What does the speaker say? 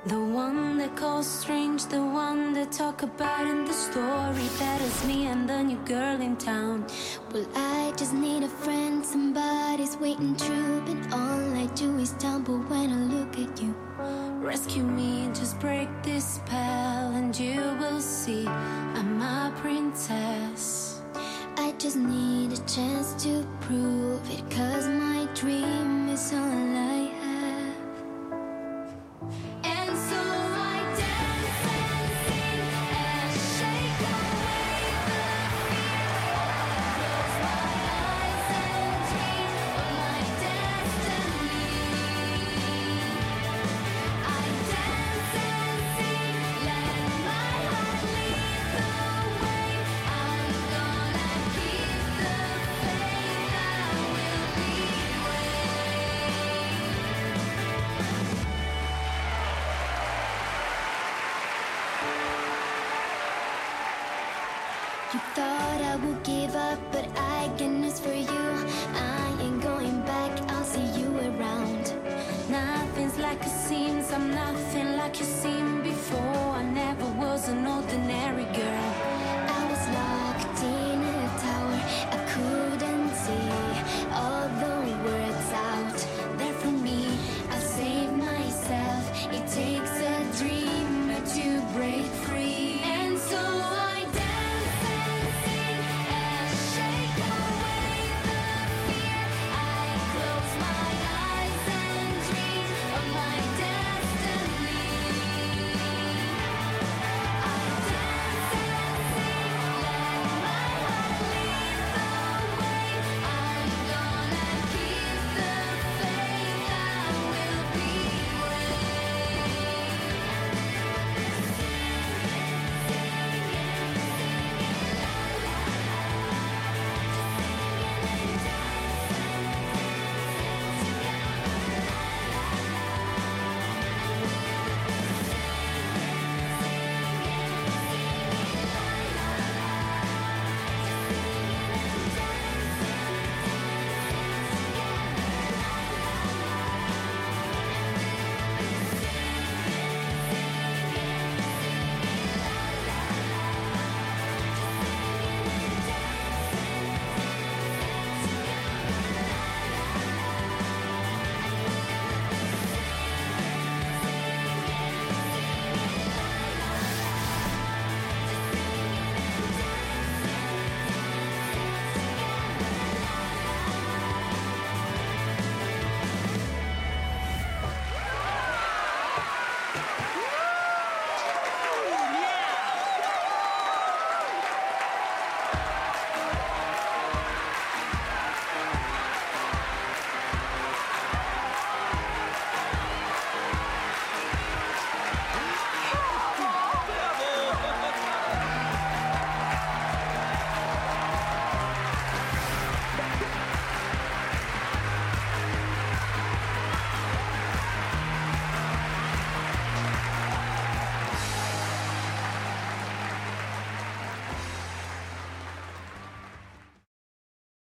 The one that calls strange, the one that talk about in the story. That is me and the new girl in town. Well, I just need a friend, somebody's waiting true. But all I do is tumble when I look at you. Rescue me, just break this spell, and you will see I'm a princess. I just need a chance to prove it, 'cause my dream is all I have. And so I dance and sing and shake away the fear. Close my eyes and dream of my destiny. I dance and sing, let my heart lead the way. I'm gonna keep the faith, I will lead way. You thought I would give up, but I got news for you. I ain't going back, I'll see you around. Nothing's like it seems, I'm nothing like you seen before. I never was an old